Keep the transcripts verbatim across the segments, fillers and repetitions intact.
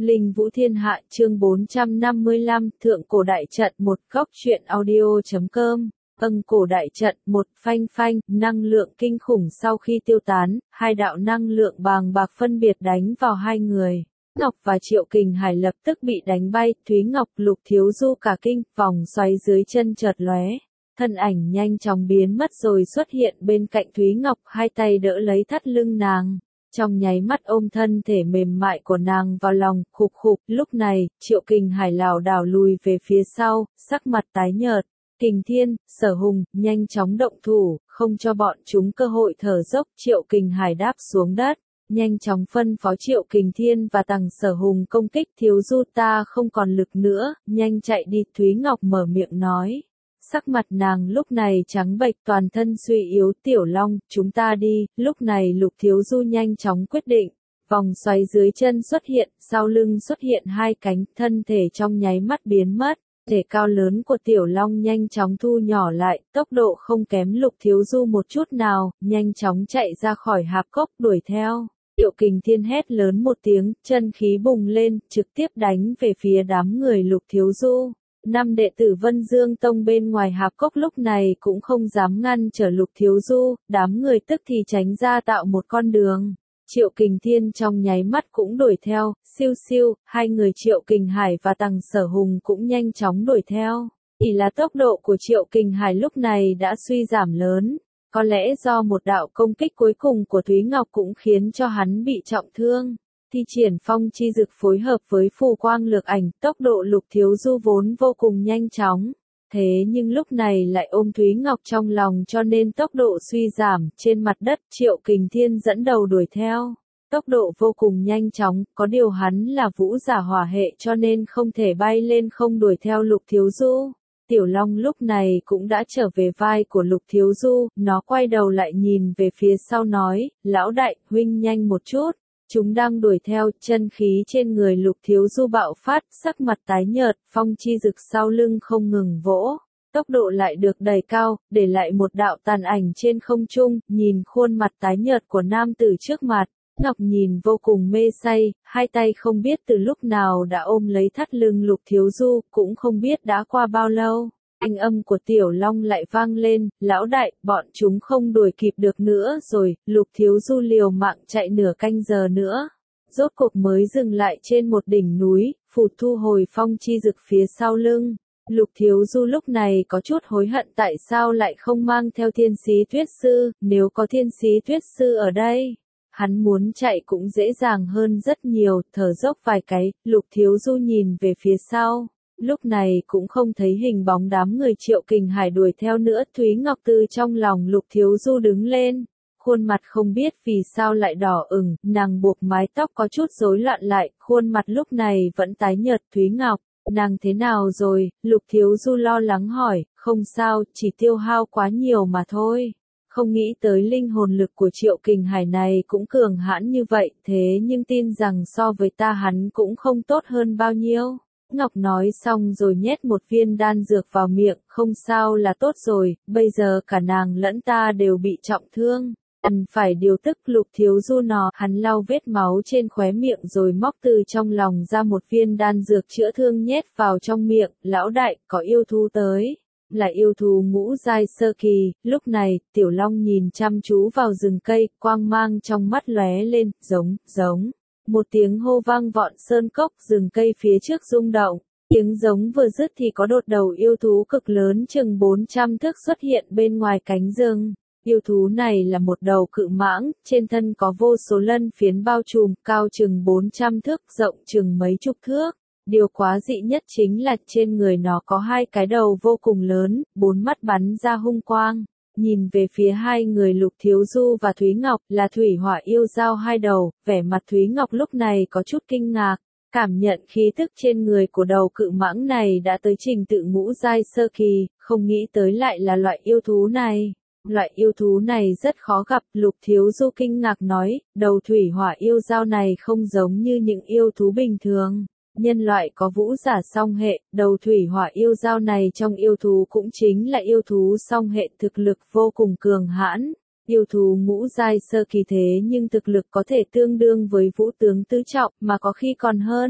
Linh Vũ Thiên Hạ chương bốn trăm năm mươi lăm Thượng Cổ Đại Trận một góc truyện audio.com Âng Cổ Đại Trận một phanh phanh, năng lượng kinh khủng sau khi tiêu tán, hai đạo năng lượng bàng bạc phân biệt đánh vào hai người. Ngọc và Triệu Kình Hải lập tức bị đánh bay, Thúy Ngọc, Lục Thiếu Du cả kinh, vòng xoáy dưới chân chợt lóe. Thân ảnh nhanh chóng biến mất rồi xuất hiện bên cạnh Thúy Ngọc, hai tay đỡ lấy thắt lưng nàng. Trong nháy mắt ôm thân thể mềm mại của nàng vào lòng, khục khục, lúc này, Triệu Kình Hải lảo đảo lùi về phía sau, sắc mặt tái nhợt. Kình Thiên, Sở Hùng, nhanh chóng động thủ, không cho bọn chúng cơ hội thở dốc, Triệu Kình Hải đáp xuống đất. Nhanh chóng phân phó Triệu Kình Thiên và Tằng Sở Hùng công kích Thiếu Du, ta không còn lực nữa, nhanh chạy đi, Thúy Ngọc mở miệng nói. Sắc mặt nàng lúc này trắng bệch, toàn thân suy yếu. Tiểu Long, chúng ta đi. Lúc này Lục Thiếu Du nhanh chóng quyết định. Vòng xoáy dưới chân xuất hiện, sau lưng xuất hiện hai cánh, thân thể trong nháy mắt biến mất. Thể cao lớn của Tiểu Long nhanh chóng thu nhỏ lại, tốc độ không kém Lục Thiếu Du một chút nào, nhanh chóng chạy ra khỏi hạp cốc đuổi theo. Triệu Kình Thiên hét lớn một tiếng, chân khí bùng lên, trực tiếp đánh về phía đám người Lục Thiếu Du. Năm đệ tử Vân Dương Tông bên ngoài hạp cốc lúc này cũng không dám ngăn trở Lục Thiếu Du, đám người tức thì tránh ra tạo một con đường. Triệu Kình Thiên trong nháy mắt cũng đuổi theo, siêu siêu, hai người Triệu Kình Hải và Tằng Sở Hùng cũng nhanh chóng đuổi theo. Chỉ là tốc độ của Triệu Kình Hải lúc này đã suy giảm lớn, có lẽ do một đạo công kích cuối cùng của Thúy Ngọc cũng khiến cho hắn bị trọng thương. Thi triển phong chi dực phối hợp với phù quang lược ảnh, tốc độ Lục Thiếu Du vốn vô cùng nhanh chóng. Thế nhưng lúc này lại ôm Thúy Ngọc trong lòng cho nên tốc độ suy giảm, trên mặt đất Triệu Kình Thiên dẫn đầu đuổi theo. Tốc độ vô cùng nhanh chóng, có điều hắn là vũ giả hỏa hệ cho nên không thể bay lên không đuổi theo Lục Thiếu Du. Tiểu Long lúc này cũng đã trở về vai của Lục Thiếu Du, nó quay đầu lại nhìn về phía sau nói, lão đại, huynh nhanh một chút. Chúng đang đuổi theo, chân khí trên người Lục Thiếu Du bạo phát, sắc mặt tái nhợt, phong chi dực sau lưng không ngừng vỗ. Tốc độ lại được đẩy cao, để lại một đạo tàn ảnh trên không trung, nhìn khuôn mặt tái nhợt của nam tử trước mặt. Ngọc nhìn vô cùng mê say, hai tay không biết từ lúc nào đã ôm lấy thắt lưng Lục Thiếu Du, cũng không biết đã qua bao lâu. Thanh âm của Tiểu Long lại vang lên, lão đại, bọn chúng không đuổi kịp được nữa rồi. Lục Thiếu Du liều mạng chạy nửa canh giờ nữa. Rốt cuộc mới dừng lại trên một đỉnh núi, phụt thu hồi phong chi dực phía sau lưng. Lục Thiếu Du lúc này có chút hối hận tại sao lại không mang theo Thiên Sĩ Tuyết Sư, nếu có Thiên Sĩ Tuyết Sư ở đây. Hắn muốn chạy cũng dễ dàng hơn rất nhiều, thở dốc vài cái, Lục Thiếu Du nhìn về phía sau. Lúc này cũng không thấy hình bóng đám người Triệu Kình Hải đuổi theo nữa. Thúy Ngọc từ trong lòng Lục Thiếu Du đứng lên, khuôn mặt không biết vì sao lại đỏ ửng, nàng buộc mái tóc có chút rối loạn lại, khuôn mặt lúc này vẫn tái nhợt. Thúy Ngọc, nàng thế nào rồi? Lục Thiếu Du lo lắng hỏi. Không sao, chỉ tiêu hao quá nhiều mà thôi. Không nghĩ tới linh hồn lực của Triệu Kình Hải này cũng cường hãn như vậy, thế nhưng tin rằng so với ta hắn cũng không tốt hơn bao nhiêu. Ngọc nói xong rồi nhét một viên đan dược vào miệng, không sao là tốt rồi, bây giờ cả nàng lẫn ta đều bị trọng thương. Cần phải điều tức. Lục Thiếu Du nọ, hắn lau vết máu trên khóe miệng rồi móc từ trong lòng ra một viên đan dược chữa thương nhét vào trong miệng. Lão đại, có yêu thú tới. Là yêu thú ngũ giai sơ kỳ. Lúc này, Tiểu Long nhìn chăm chú vào rừng cây, quang mang trong mắt lóe lên, giống, giống. Một tiếng hô vang vọng sơn cốc, rừng cây phía trước rung động. Tiếng giống vừa dứt thì có đột đầu yêu thú cực lớn chừng bốn trăm thước xuất hiện bên ngoài cánh rừng. Yêu thú này là một đầu cự mãng, trên thân có vô số lân phiến bao trùm, cao chừng bốn trăm thước, rộng chừng mấy chục thước. Điều quá dị nhất chính là trên người nó có hai cái đầu vô cùng lớn, bốn mắt bắn ra hung quang. Nhìn về phía hai người Lục Thiếu Du và Thúy Ngọc, là thủy hỏa yêu giao hai đầu, vẻ mặt Thúy Ngọc lúc này có chút kinh ngạc, cảm nhận khí tức trên người của đầu cự mãng này đã tới trình tự ngũ giai sơ kỳ, không nghĩ tới lại là loại yêu thú này. Loại yêu thú này rất khó gặp, Lục Thiếu Du kinh ngạc nói, đầu thủy hỏa yêu giao này không giống như những yêu thú bình thường. Nhân loại có vũ giả song hệ, đầu thủy hỏa yêu giao này trong yêu thú cũng chính là yêu thú song hệ, thực lực vô cùng cường hãn. Yêu thú ngũ giai sơ kỳ thế nhưng thực lực có thể tương đương với vũ tướng tứ trọng mà có khi còn hơn.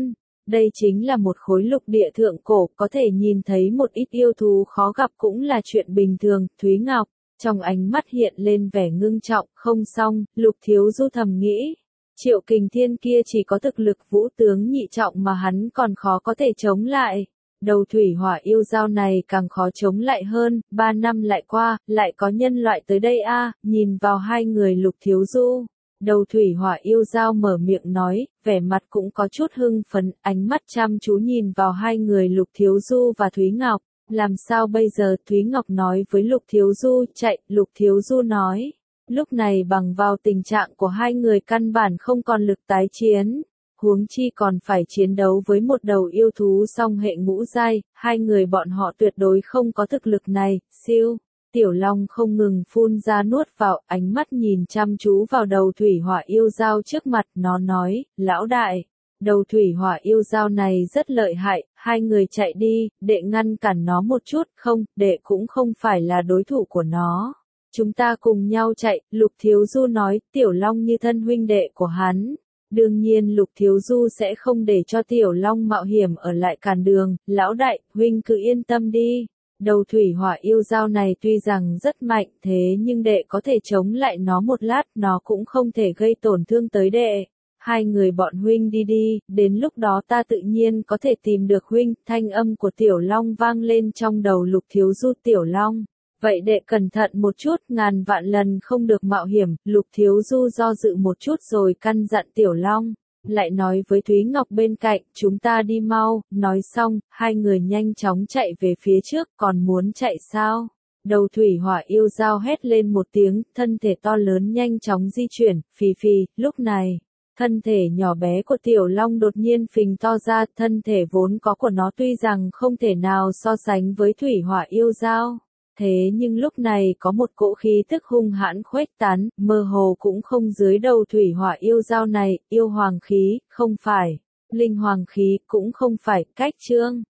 Đây chính là một khối lục địa thượng cổ, có thể nhìn thấy một ít yêu thú khó gặp cũng là chuyện bình thường. Thúy Ngọc, trong ánh mắt hiện lên vẻ ngưng trọng. Không xong, Lục Thiếu Du thầm nghĩ. Triệu Kình Thiên kia chỉ có thực lực vũ tướng nhị trọng mà hắn còn khó có thể chống lại. Đầu thủy hỏa yêu dao này càng khó chống lại hơn. Ba năm lại qua, lại có nhân loại tới đây a. Nhìn vào hai người Lục Thiếu Du, đầu thủy hỏa yêu dao mở miệng nói, vẻ mặt cũng có chút hưng phấn, ánh mắt chăm chú nhìn vào hai người Lục Thiếu Du và Thúy Ngọc. Làm sao bây giờ? Thúy Ngọc nói với Lục Thiếu Du. Chạy. Lục Thiếu Du nói. Lúc này bằng vào tình trạng của hai người căn bản không còn lực tái chiến. Huống chi còn phải chiến đấu với một đầu yêu thú song hệ ngũ giai, hai người bọn họ tuyệt đối không có thực lực này. Siêu. Tiểu Long không ngừng phun ra nuốt vào, ánh mắt nhìn chăm chú vào đầu thủy hỏa yêu dao trước mặt. Nó nói, lão đại, đầu thủy hỏa yêu dao này rất lợi hại, hai người chạy đi, đệ ngăn cản nó một chút. Không, đệ cũng không phải là đối thủ của nó. Chúng ta cùng nhau chạy. Lục Thiếu Du nói. Tiểu Long như thân huynh đệ của hắn. Đương nhiên Lục Thiếu Du sẽ không để cho Tiểu Long mạo hiểm ở lại cản đường. Lão đại, huynh cứ yên tâm đi. Đầu thủy hỏa yêu dao này tuy rằng rất mạnh, thế nhưng đệ có thể chống lại nó một lát, nó cũng không thể gây tổn thương tới đệ. Hai người bọn huynh đi đi, đến lúc đó ta tự nhiên có thể tìm được huynh. Thanh âm của Tiểu Long vang lên trong đầu Lục Thiếu Du. Tiểu Long, vậy đệ cẩn thận một chút, ngàn vạn lần không được mạo hiểm. Lục Thiếu Du do dự một chút rồi căn dặn Tiểu Long. Lại nói với Thúy Ngọc bên cạnh, chúng ta đi mau. Nói xong, hai người nhanh chóng chạy về phía trước. Còn muốn chạy sao? Đầu thủy hỏa yêu dao hét lên một tiếng, thân thể to lớn nhanh chóng di chuyển. Phì phì. Lúc này, thân thể nhỏ bé của Tiểu Long đột nhiên phình to ra. Thân thể vốn có của nó tuy rằng không thể nào so sánh với thủy hỏa yêu dao, thế nhưng lúc này có một cỗ khí tức hung hãn khuếch tán, mơ hồ cũng không dưới đầu thủy hỏa yêu dao này. Yêu hoàng khí, không phải linh hoàng khí, cũng không phải cách chương.